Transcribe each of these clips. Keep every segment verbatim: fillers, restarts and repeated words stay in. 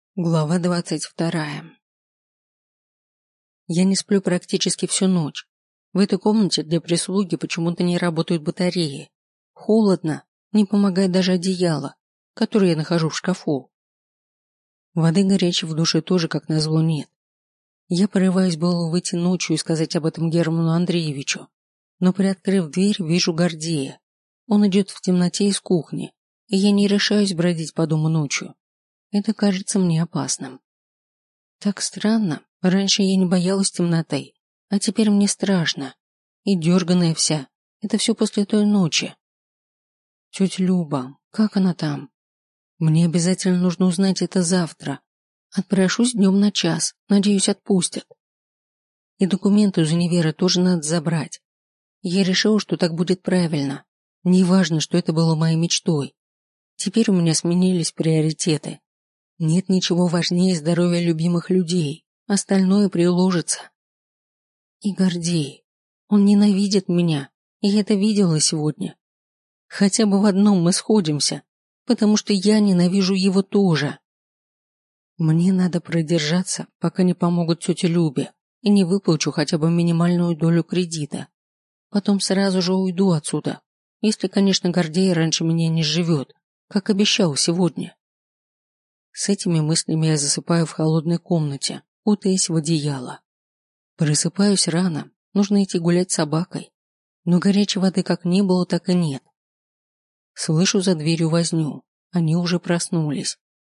Глава двадцать вторая. Я не сплю практически всю ночь. В этой комнате для прислуги почему-то не работают батареи. Холодно, не помогает даже одеяло, которое я нахожу в шкафу. Воды горячей в душе тоже, как назло, нет. Я порываюсь было выйти ночью и сказать об этом Герману Андреевичу, но, приоткрыв дверь, вижу Гордея. Он идет в темноте из кухни, и я не решаюсь бродить по дому ночью. Это кажется мне опасным. Так странно. Раньше я не боялась темноты, а теперь мне страшно. И дерганая вся. Это все после той ночи. Тетя Люба, как она там? Мне обязательно нужно узнать это завтра. Отпрошусь днем на час. Надеюсь, отпустят. И документы из универа тоже надо забрать. Я решила, что так будет правильно. Неважно, что это было моей мечтой. Теперь у меня сменились приоритеты. Нет ничего важнее здоровья любимых людей. Остальное приложится. И Гордей. Он ненавидит меня. И я это видела сегодня. Хотя бы в одном мы сходимся. Потому что я ненавижу его тоже. Мне надо продержаться, пока не помогут тете Любе. И не выплачу хотя бы минимальную долю кредита. Потом сразу же уйду отсюда. Если, конечно, Гордей раньше меня не живет, как обещал сегодня. С этими мыслями я засыпаю в холодной комнате, кутаясь в одеяло. Просыпаюсь рано, нужно идти гулять с собакой. Но горячей воды как не было, так и нет. Слышу за дверью возню, они уже проснулись.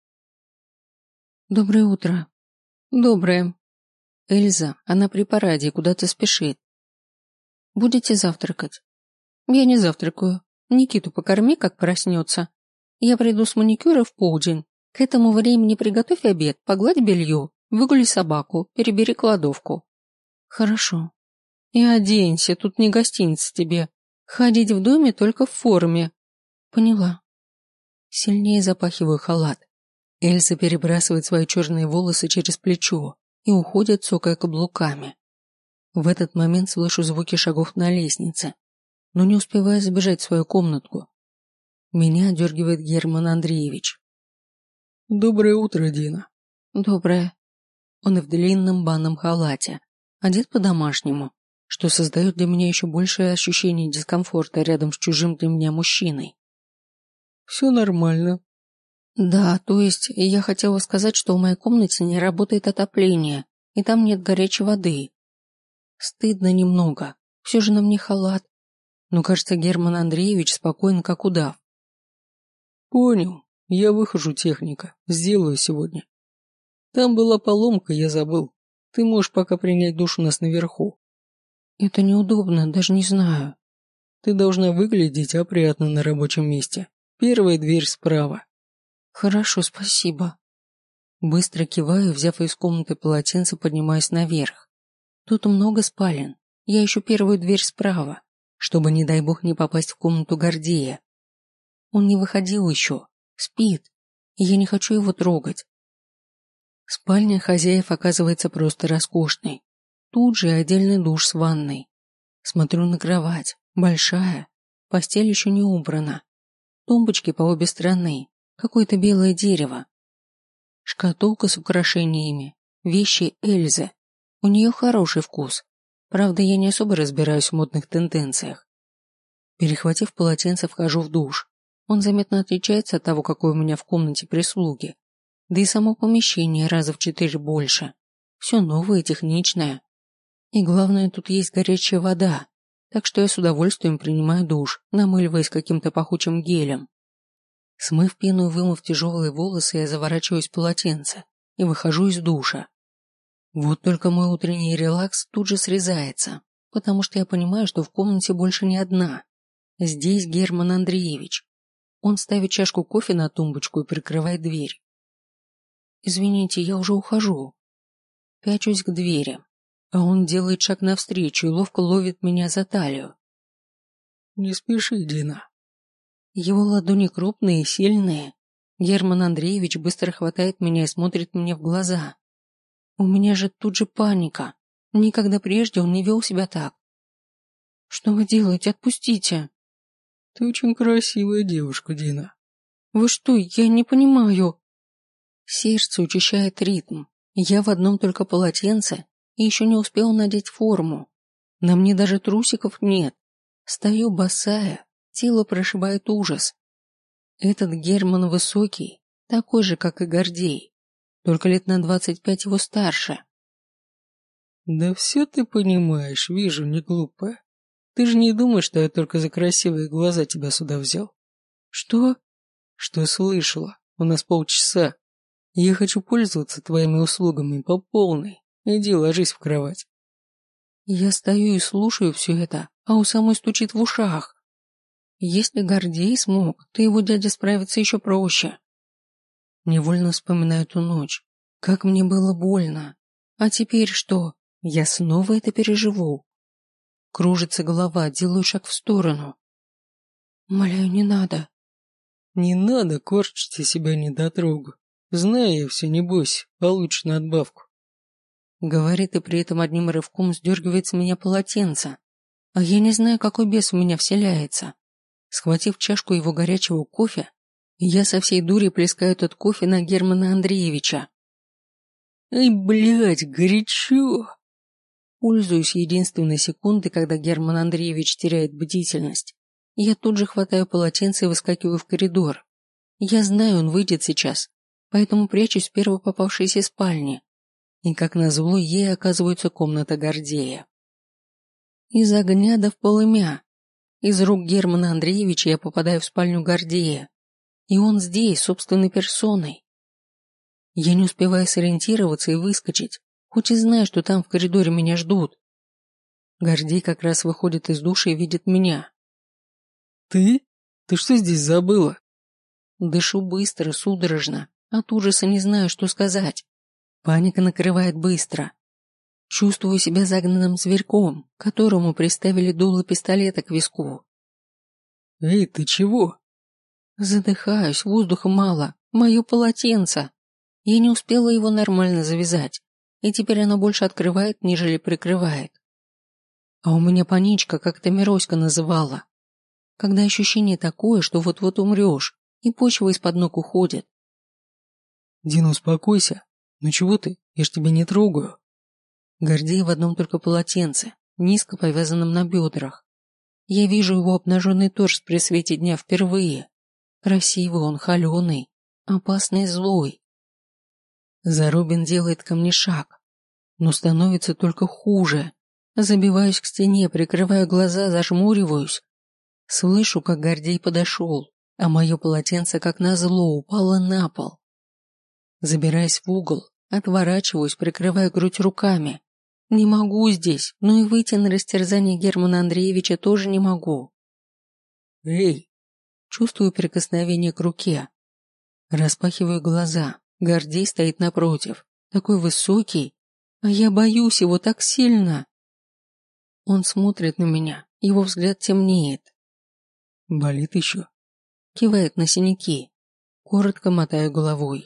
Доброе утро. Доброе. Эльза, она при параде, куда-то спешит. Будете завтракать? Я не завтракаю. Никиту покорми, как проснется. Я приду с маникюра в полдень. К этому времени приготовь обед, погладь белье, выгули собаку, перебери кладовку. Хорошо. И оденься, тут не гостиница тебе. Ходить в доме только в форме. Поняла. Сильнее запахиваю халат. Эльза перебрасывает свои черные волосы через плечо и уходит, цокая каблуками. В этот момент слышу звуки шагов на лестнице, но не успеваю забежать в свою комнатку. Меня одергивает Герман Андреевич. Доброе утро, Дина. Доброе. Он в длинном банном халате, одет по-домашнему, что создает для меня еще большее ощущение дискомфорта рядом с чужим для меня мужчиной. Все нормально. Да, то есть я хотела сказать, что в моей комнате не работает отопление, и там нет горячей воды. Стыдно немного, все же на мне халат. Но, кажется, Герман Андреевич спокоен, как удав. Понял. Я выхожу, техника. Сделаю сегодня. Там была поломка, я забыл. Ты можешь пока принять душ у нас наверху. Это неудобно, даже не знаю. Ты должна выглядеть опрятно на рабочем месте. Первая дверь справа. Хорошо, спасибо. Быстро киваю, взяв из комнаты полотенце, поднимаюсь наверх. Тут много спален. Я ищу первую дверь справа, чтобы, не дай бог, не попасть в комнату Гордея. Он не выходил еще. Спит, и я не хочу его трогать. Спальня хозяев оказывается просто роскошной. Тут же отдельный душ с ванной. Смотрю на кровать, большая, постель еще не убрана. Тумбочки по обе стороны, какое-то белое дерево. Шкатулка с украшениями, вещи Эльзы. У нее хороший вкус. Правда, я не особо разбираюсь в модных тенденциях. Перехватив полотенце, вхожу в душ. Он заметно отличается от того, какой у меня в комнате прислуги. Да и само помещение раза в четыре больше. Все новое, техничное. И главное, тут есть горячая вода. Так что я с удовольствием принимаю душ, намыливаясь каким-то пахучим гелем. Смыв пену и вымыв тяжелые волосы, я заворачиваюсь в полотенце и выхожу из душа. Вот только мой утренний релакс тут же срезается, потому что я понимаю, что в комнате больше не одна. Здесь Герман Андреевич. Он ставит чашку кофе на тумбочку и прикрывает дверь. «Извините, я уже ухожу». Пячусь к двери, а он делает шаг навстречу и ловко ловит меня за талию. Не спеши, Дина. Его ладони крупные и сильные. Герман Андреевич быстро хватает меня и смотрит мне в глаза. У меня же тут же паника. Никогда прежде он не вел себя так. «Что вы делаете? Отпустите!» Ты очень красивая девушка, Дина. Вы что, я не понимаю. Сердце учащает ритм. Я в одном только полотенце и еще не успела надеть форму. На мне даже трусиков нет. Стою босая, тело прошибает ужас. Этот Герман высокий, такой же, как и Гордей, только лет на двадцать пять его старше. Да все ты понимаешь, вижу, не глупая. Ты же не думаешь, что я только за красивые глаза тебя сюда взял? Что? Что слышала? У нас полчаса. Я хочу пользоваться твоими услугами по полной. Иди ложись в кровать. Я стою и слушаю все это, а у самой стучит в ушах. Если Гордей смог, то его дядя справится еще проще. Невольно вспоминаю ту ночь. Как мне было больно. А теперь что? Я снова это переживу. Кружится голова, делаю шаг в сторону. Умоляю, не надо. Не надо корчить из себя недотрогу. Знаю я все, не бойся, получишь надбавку. Говорит и при этом одним рывком сдергивает с меня полотенце. А я не знаю, какой бес в меня вселяется. Схватив чашку его горячего кофе, я со всей дури плескаю этот кофе на Германа Андреевича. Ай, блядь, горячо! Пользуюсь единственной секундой, когда Герман Андреевич теряет бдительность. Я тут же хватаю полотенце и выскакиваю в коридор. Я знаю, он выйдет сейчас, поэтому прячусь в первой попавшейся спальне. И как назло, ей оказывается комната Гордея. Из огня до в полымя. Из рук Германа Андреевича я попадаю в спальню Гордея. И он здесь, собственной персоной. Я не успеваю сориентироваться и выскочить, хоть и знаю, что там в коридоре меня ждут. Гордей как раз выходит из душа и видит меня. Ты? Ты что здесь забыла? Дышу быстро, судорожно, от ужаса не знаю, что сказать. Паника накрывает быстро. Чувствую себя загнанным зверьком, которому приставили дуло пистолета к виску. Эй, ты чего? Задыхаюсь, воздуха мало, мое полотенце. Я не успела его нормально завязать, и теперь оно больше открывает, нежели прикрывает. А у меня паничка, как ты Мироська называла. Когда ощущение такое, что вот-вот умрешь, и почва из-под ног уходит. Дина, успокойся. Ну чего ты? Я ж тебя не трогаю. Гордей в одном только полотенце, низко повязанном на бедрах. Я вижу его обнаженный торс при свете дня впервые. Красивый он, холеный, опасный, злой. Зарубин делает ко мне шаг, но становится только хуже. Забиваюсь к стене, прикрываю глаза, зажмуриваюсь. Слышу, как Гордей подошел, а мое полотенце, как назло, упало на пол. Забираясь в угол, отворачиваюсь, прикрывая грудь руками. Не могу здесь, но и выйти на растерзание Германа Андреевича тоже не могу. Эй! Чувствую прикосновение к руке. Распахиваю глаза. Гордей стоит напротив, такой высокий, а я боюсь его так сильно. Он смотрит на меня, его взгляд темнеет. Болит еще? Кивает на синяки. Коротко мотаю головой.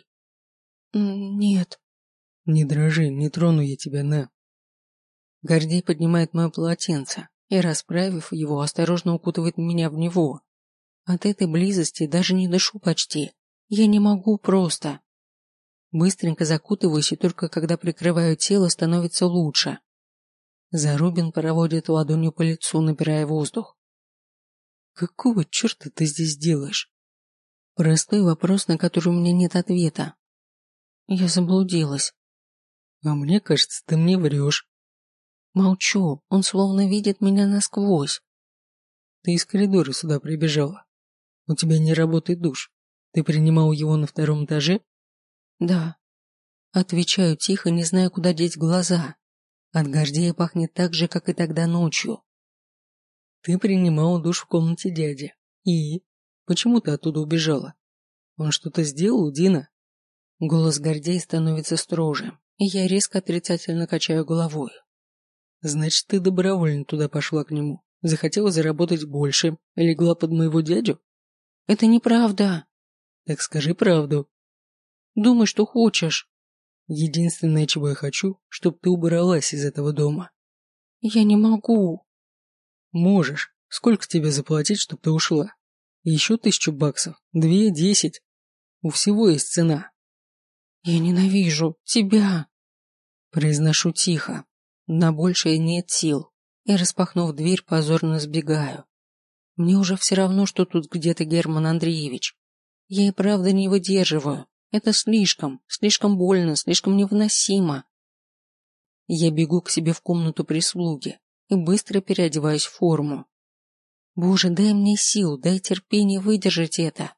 Нет. Не дрожи, не трону я тебя, на. Гордей поднимает мое полотенце и, расправив его, осторожно укутывает меня в него. От этой близости даже не дышу почти. Я не могу просто. Быстренько закутываюсь, и только когда прикрываю тело, становится лучше. Зарубин проводит ладонью по лицу, набирая воздух. Какого черта ты здесь делаешь? Простой вопрос, на который у меня нет ответа. Я заблудилась. А мне кажется, ты мне врешь. Молчу, он словно видит меня насквозь. Ты из коридора сюда прибежала. У тебя не работает душ. Ты принимал его на втором этаже? Да. Отвечаю тихо, не зная, куда деть глаза. От Гордея пахнет так же, как и тогда ночью. Ты принимал душ в комнате дяди. И? Почему ты оттуда убежала? Он что-то сделал, Дина? Голос Гордея становится строже, и я резко отрицательно качаю головой. Значит, ты добровольно туда пошла к нему. Захотела заработать больше, легла под моего дядю? Это неправда. Так скажи правду. Думай, что хочешь. Единственное, чего я хочу, чтобы ты убралась из этого дома. Я не могу. Можешь. Сколько тебе заплатить, чтобы ты ушла? Еще тысячу баксов? Две, десять? У всего есть цена. Я ненавижу тебя. Произношу тихо. На большее нет сил. И, распахнув дверь, позорно сбегаю. Мне уже все равно, что тут где-то Герман Андреевич. Я и правда не выдерживаю. Это слишком, слишком больно, слишком невыносимо. Я бегу к себе в комнату прислуги и быстро переодеваюсь в форму. Боже, дай мне сил, дай терпения выдержать это.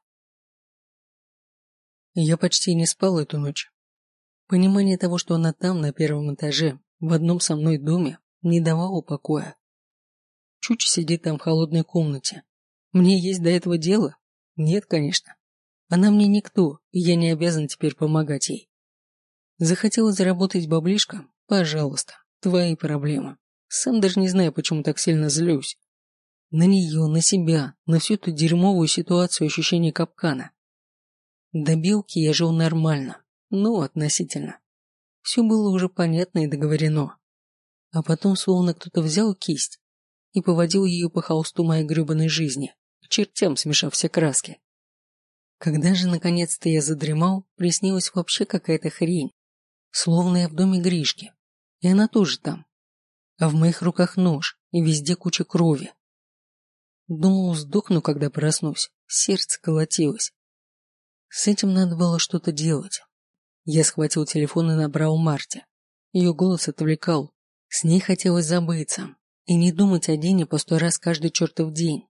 Я почти не спал эту ночь. Понимание того, что она там, на первом этаже, в одном со мной доме, не давало покоя. Чуча сидит там в холодной комнате. Мне есть до этого дело? Нет, конечно. Она мне никто, и я не обязан теперь помогать ей. Захотела заработать баблишко? Пожалуйста, твои проблемы. Сам даже не знаю, почему так сильно злюсь. На нее, на себя, на всю эту дерьмовую ситуацию ощущения капкана. До Белки я жил нормально, ну, относительно. Все было уже понятно и договорено. А потом словно кто-то взял кисть и поводил ее по холсту моей гребаной жизни, к чертям смешав все краски. Когда же наконец-то я задремал, приснилась вообще какая-то хрень. Словно я в доме Гришки, и она тоже там. А в моих руках нож, и везде куча крови. Думал, сдохну, когда проснусь, сердце колотилось. С этим надо было что-то делать. Я схватил телефон и набрал Марте. Ее голос отвлекал. С ней хотелось забыться и не думать о Дине по сто раз каждый чертов день.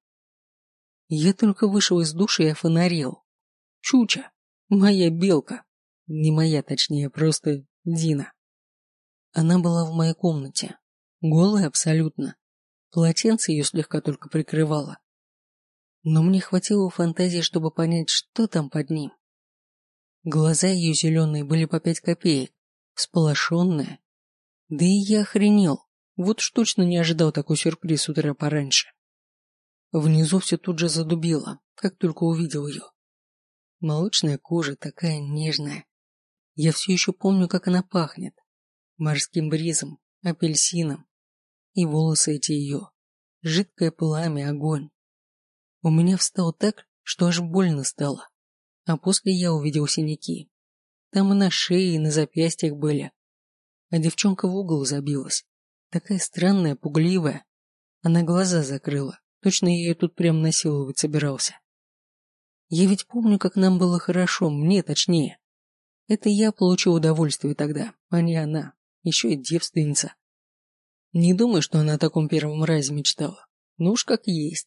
Я только вышел из душа и офонарел. Чуча, моя белка. Не моя, точнее, просто Дина. Она была в моей комнате. Голая абсолютно. Полотенце ее слегка только прикрывало. Но мне хватило фантазии, чтобы понять, что там под ним. Глаза ее зеленые были по пять копеек, всполошенные. Да и я охренел. Вот уж точно не ожидал такой сюрприз с утра пораньше. Внизу все тут же задубило, как только увидел ее. Молочная кожа такая нежная. Я все еще помню, как она пахнет. Морским бризом, апельсином. И волосы эти ее. Жидкое пламя, огонь. У меня встал так, что аж больно стало. А после я увидел синяки. Там и на шее, и на запястьях были. А девчонка в угол забилась. Такая странная, пугливая. Она глаза закрыла. Точно я ее тут прям насиловать собирался. Я ведь помню, как нам было хорошо, мне точнее. Это я получил удовольствие тогда, а не она. Еще и девственница. Не думаю, что она о таком первом разе мечтала. Ну уж как есть.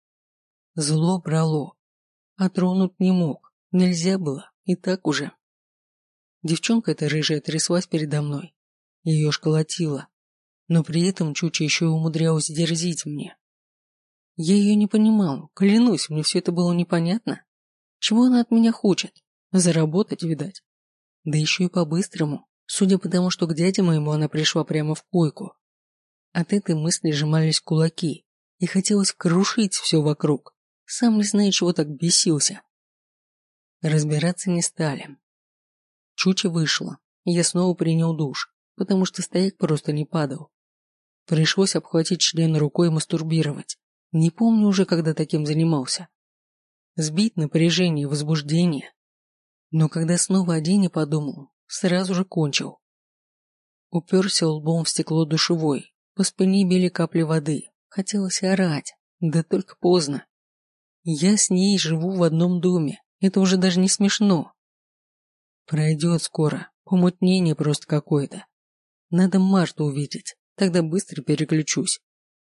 Зло брало. А тронуть не мог. Нельзя было. И так уже. Девчонка эта рыжая тряслась передо мной. Ее школотило. Но при этом Чуча еще и умудрялась дерзить мне. Я ее не понимал. Клянусь, мне все это было непонятно. Чего она от меня хочет? Заработать, видать. Да еще и по-быстрому. Судя по тому, что к дяде моему она пришла прямо в койку. От этой мысли сжимались кулаки. И хотелось крушить все вокруг. Сам не знаю, чего так бесился. Разбираться не стали. Чуча вышла, и я снова принял душ, потому что стояк просто не падал. Пришлось обхватить член рукой и мастурбировать. Не помню уже, когда таким занимался. Сбить напряжение и возбуждение. Но когда снова о Дине подумал, сразу же кончил. Уперся лбом в стекло душевой, по спине били капли воды. Хотелось орать, да только поздно. Я с ней живу в одном доме, это уже даже не смешно. Пройдет скоро, помутнение просто какое-то. Надо Марту увидеть, тогда быстро переключусь.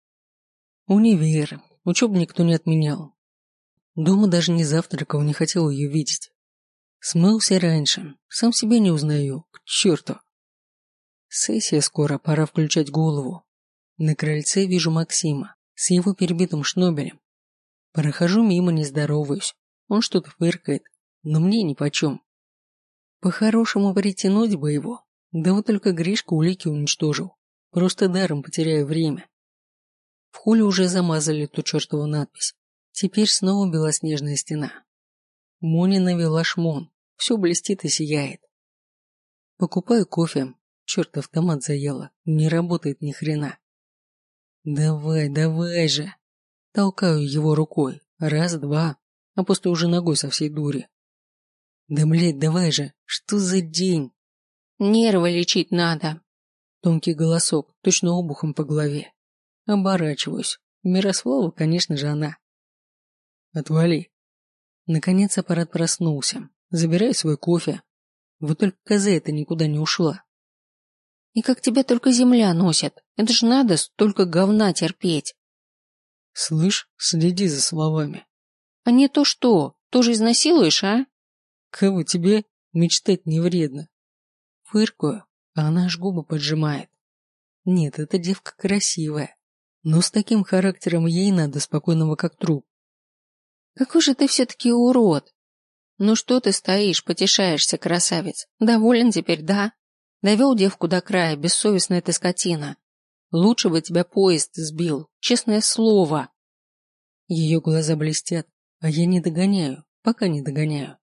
Универ, учебу никто не отменял. Дома даже не завтракал, не хотел ее видеть. Смылся раньше, сам себя не узнаю, к черту. Сессия скоро, пора включать голову. На крыльце вижу Максима с его перебитым шнобелем. Прохожу мимо, не здороваюсь. Он что-то фыркает, но мне нипочем. По-хорошему притянуть бы его, да вот только Гришка улики уничтожил. Просто даром потеряю время. В холле уже замазали ту чертову надпись. Теперь снова белоснежная стена. Моня навела шмон, все блестит и сияет. Покупаю кофе. Черт, автомат заело, не работает ни хрена. Давай, давай же. Толкаю его рукой. Раз, два, а после уже ногой со всей дури. Да, блядь, давай же, что за день? Нервы лечить надо. Тонкий голосок, точно обухом по голове. Оборачиваюсь. Мирослава, конечно же, она. Отвали. Наконец аппарат проснулся. Забирай свой кофе. Вот только коза эта никуда не ушла. И как тебя только земля носит. Это ж надо столько говна терпеть. Слышь, следи за словами. А не то что, тоже изнасилуешь, а? Кого тебе мечтать не вредно. Фыркую, а она аж губы поджимает. Нет, эта девка красивая. Но с таким характером ей надо спокойного как труп. Какой же ты все-таки урод. Ну что ты стоишь, потешаешься, красавец? Доволен теперь, да? Довел девку до края, бессовестная ты скотина. Лучше бы тебя поезд сбил, честное слово. Ее глаза блестят, а я не догоняю, пока не догоняю.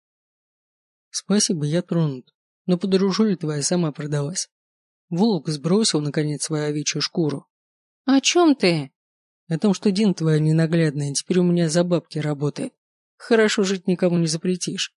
Спасибо, я тронут. Но подружуля твоя сама продалась. Волк сбросил, наконец, свою овечью шкуру. О чем ты? О том, что Дин твоя ненаглядная теперь у меня за бабки работает. Хорошо жить никому не запретишь.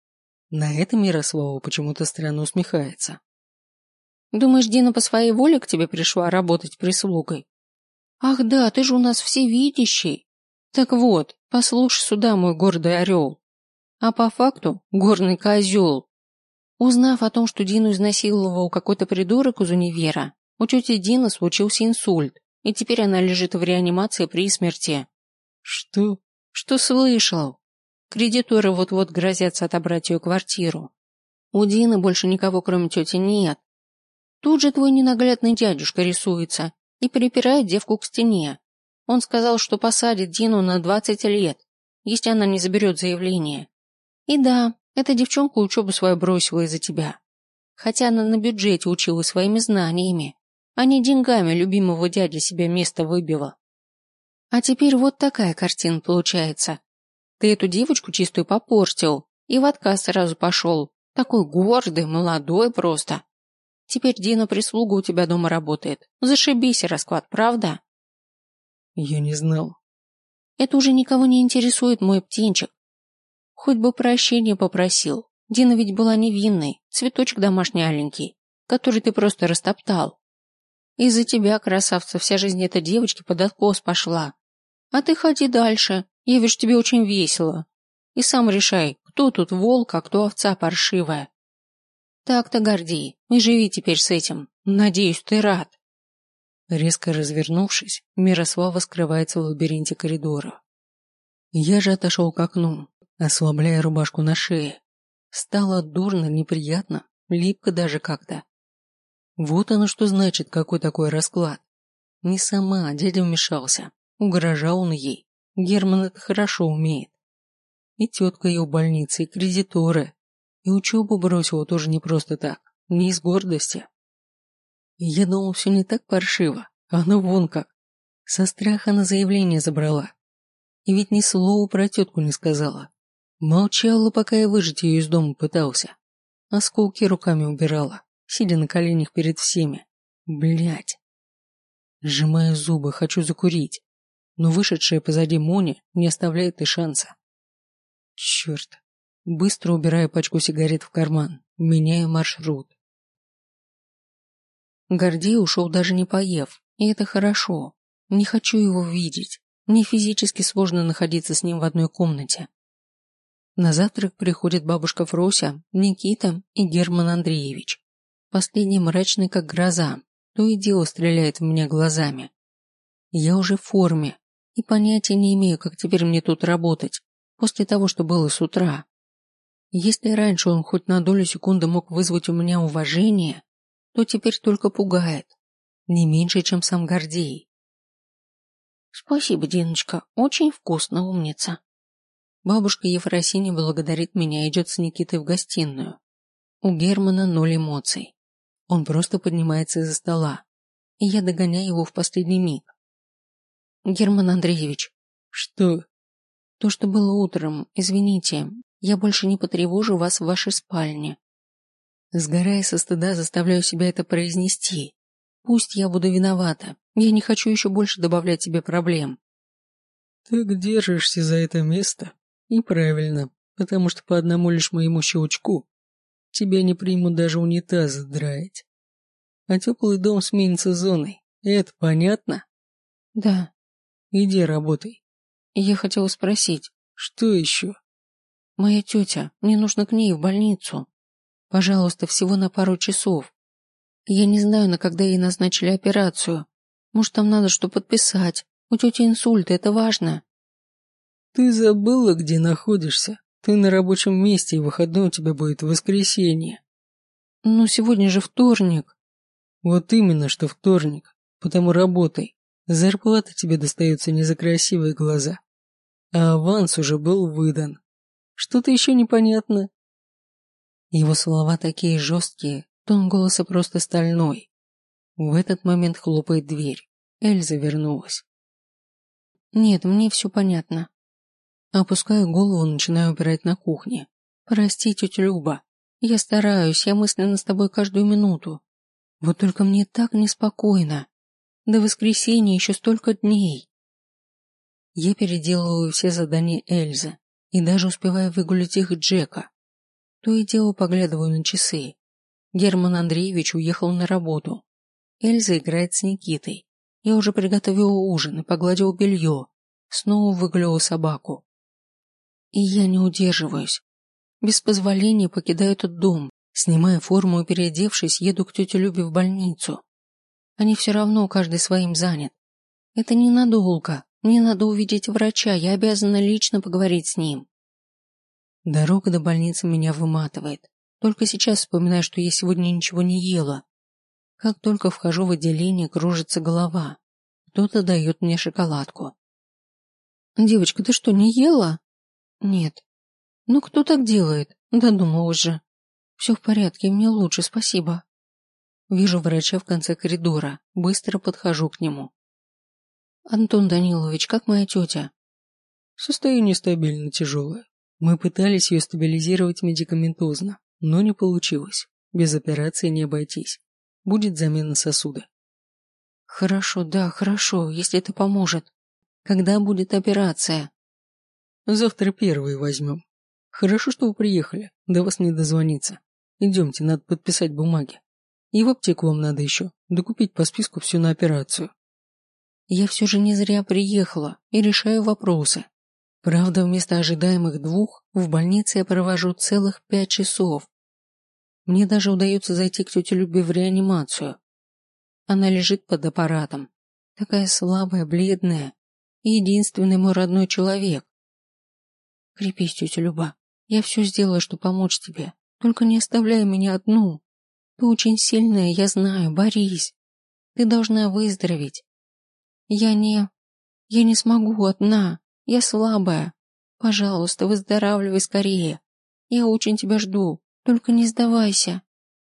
На это Мирослава почему-то странно усмехается. Думаешь, Дина по своей воле к тебе пришла работать прислугой? Ах да, ты же у нас всевидящий. Так вот, послушай сюда, мой гордый орел. А по факту горный козел. Узнав о том, что Дину изнасиловал какой-то придурок из универа, у тети Дины случился инсульт, и теперь она лежит в реанимации при смерти. Что? Что слышал? Кредиторы вот-вот грозятся отобрать ее квартиру. У Дины больше никого, кроме тети, нет. Тут же твой ненаглядный дядюшка рисуется и припирает девку к стене. Он сказал, что посадит Дину на двадцать лет, если она не заберет заявление. И да, эта девчонка учебу свою бросила из-за тебя. Хотя она на бюджете училась своими знаниями, а не деньгами любимого дяди себе место выбила. А теперь вот такая картина получается. Ты эту девочку чистую попортил и в отказ сразу пошел. Такой гордый, молодой просто. Теперь Дина прислуга у тебя дома работает. Зашибись, расклад, правда? Я не знал. Это уже никого не интересует, мой птенчик. Хоть бы прощения попросил. Дина ведь была невинной, цветочек домашний аленький, который ты просто растоптал. Из-за тебя, красавца, вся жизнь этой девочки под откос пошла. А ты ходи дальше, я вижу, тебе очень весело. И сам решай, кто тут волк, а кто овца паршивая. Так-то, Гордей, и живи теперь с этим. Надеюсь, ты рад. Резко развернувшись, Мирослава скрывается в лабиринте коридора. Я же отошел к окну, ослабляя рубашку на шее. Стало дурно, неприятно, липко даже как-то. Вот оно что значит, какой такой расклад. Не сама, а дядя вмешался. Угрожал он ей. Герман это хорошо умеет. И тетка ее в больнице, и кредиторы. И учебу бросила тоже не просто так, не из гордости. И я думал, все не так паршиво, а оно вон как. Со страха на заявление забрала. И ведь ни слова про тетку не сказала. Молчала, пока я выжить ее из дома пытался. Осколки руками убирала, сидя на коленях перед всеми. Блять. Сжимаю зубы, хочу закурить. Но вышедшая позади Моня не оставляет и шанса. Черт. Быстро убираю пачку сигарет в карман, меняю маршрут. Гордей ушел даже не поев, и это хорошо. Не хочу его видеть. Мне физически сложно находиться с ним в одной комнате. На завтрак приходят бабушка Фрося, Никита и Герман Андреевич. Последний мрачный, как гроза, то и дело стреляет в меня глазами. Я уже в форме и понятия не имею, как теперь мне тут работать, после того, что было с утра. Если раньше он хоть на долю секунды мог вызвать у меня уважение, то теперь только пугает. Не меньше, чем сам Гордей. Спасибо, Диночка, очень вкусно, умница. Бабушка Ефросинья благодарит меня и идет с Никитой в гостиную. У Германа ноль эмоций. Он просто поднимается из-за стола, и я догоняю его в последний миг. Герман Андреевич. Что? То, что было утром, извините, я больше не потревожу вас в вашей спальне. Сгорая со стыда, заставляю себя это произнести. Пусть я буду виновата, я не хочу еще больше добавлять тебе проблем. Так держишься за это место. И правильно, потому что по одному лишь моему щелчку тебя не примут даже унитаз драить. А теплый дом сменится зоной. Это понятно? Да. Иди работай. Я хотела спросить. Что еще? Моя тетя, мне нужно к ней в больницу. Пожалуйста, всего на пару часов. Я не знаю, на когда ей назначили операцию. Может, там надо что подписать. У тети инсульт, это важно. Ты забыла, где находишься? Ты на рабочем месте, и выходной у тебя будет в воскресенье. Ну, сегодня же вторник. Вот именно, что вторник. Потому работай. Зарплата тебе достается не за красивые глаза. А аванс уже был выдан. Что-то еще непонятно? Его слова такие жесткие, тон голоса просто стальной. В этот момент хлопает дверь. Эльза вернулась. Нет, мне все понятно. Опускаю голову, начинаю убирать на кухне. Прости, тетя Люба. Я стараюсь, я мысленно с тобой каждую минуту. Вот только мне так неспокойно. До воскресенья еще столько дней. Я переделываю все задания Эльзы и даже успеваю выгулять их Джека. То и дело поглядываю на часы. Герман Андреевич уехал на работу. Эльза играет с Никитой. Я уже приготовила ужин и погладила белье. Снова выгуляла собаку. И я не удерживаюсь. Без позволения покидаю этот дом. Снимая форму и переодевшись, еду к тете Любе в больницу. Они все равно каждый своим занят. Это ненадолго. Мне надо увидеть врача, я обязана лично поговорить с ним. Дорога до больницы меня выматывает. Только сейчас вспоминаю, что я сегодня ничего не ела. Как только вхожу в отделение, кружится голова. Кто-то дает мне шоколадку. «Девочка, ты что, не ела?» «Нет». «Ну кто так делает?» Додумалась же. «Все в порядке, мне лучше, спасибо». Вижу врача в конце коридора, быстро подхожу к нему. «Антон Данилович, как моя тетя?» Состояние стабильно тяжелое. Мы пытались ее стабилизировать медикаментозно, но не получилось. Без операции не обойтись. Будет замена сосуда. Хорошо, да, хорошо, если это поможет. Когда будет операция? Завтра первые возьмем. Хорошо, что вы приехали. До вас не дозвониться. Идемте, надо подписать бумаги. И в аптеку вам надо еще. Докупить по списку все на операцию. Я все же не зря приехала и решаю вопросы. Правда, вместо ожидаемых двух в больнице я провожу целых пять часов. Мне даже удается зайти к тете Любе в реанимацию. Она лежит под аппаратом. Такая слабая, бледная. И единственный мой родной человек. Крепись, тетя Люба. Я все сделаю, чтобы помочь тебе. Только не оставляй меня одну. Ты очень сильная, я знаю, борись. Ты должна выздороветь. Я не... Я не смогу одна. Я слабая. Пожалуйста, выздоравливай скорее. Я очень тебя жду. Только не сдавайся.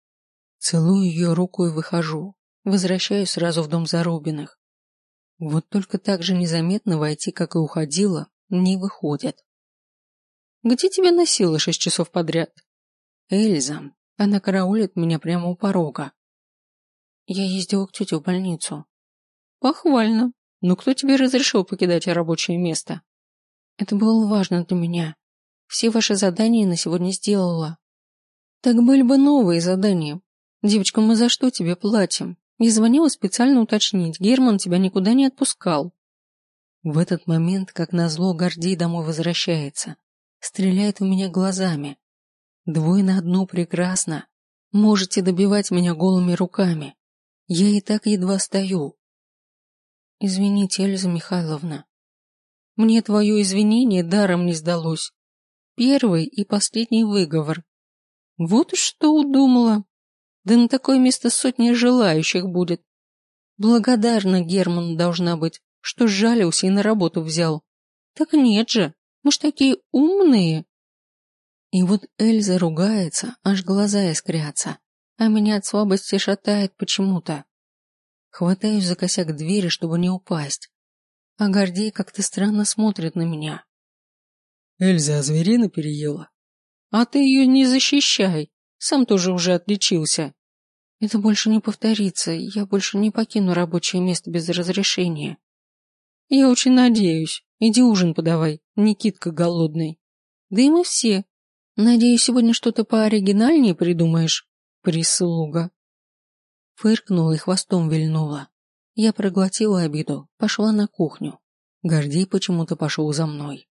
Целую ее руку и выхожу. Возвращаюсь сразу в дом Зарубиных. Вот только так же незаметно войти, как и уходила, не выходит. Где тебя носило шесть часов подряд? Эльза. Она караулит меня прямо у порога. Я ездила к тете в больницу. Похвально. Но кто тебе разрешил покидать рабочее место? Это было важно для меня. Все ваши задания на сегодня сделала. Так были бы новые задания. Девочка, мы за что тебе платим? Я звонила специально уточнить. Герман тебя никуда не отпускал. В этот момент, как назло, Гордей домой возвращается. Стреляет в меня глазами. Двое на одну прекрасно. Можете добивать меня голыми руками. Я и так едва стою. Извините, Эльза Михайловна. Мне твое извинение даром не сдалось. Первый и последний выговор. Вот что удумала. Да на такое место сотни желающих будет. Благодарна Герману должна быть, что сжалился и на работу взял. Так нет же, мы ж такие умные. И вот Эльза ругается, аж глаза искрятся, а меня от слабости шатает почему-то. Хватаюсь за косяк двери, чтобы не упасть. А Гордей как-то странно смотрит на меня. Эльза, а зверина переела? А ты ее не защищай, сам тоже уже отличился. Это больше не повторится, я больше не покину рабочее место без разрешения. Я очень надеюсь. Иди ужин подавай, Никитка голодный. Да и мы все. Надеюсь, сегодня что-то пооригинальнее придумаешь, прислуга. Фыркнула и хвостом вильнула. Я проглотила обиду, пошла на кухню. Гордей почему-то пошел за мной.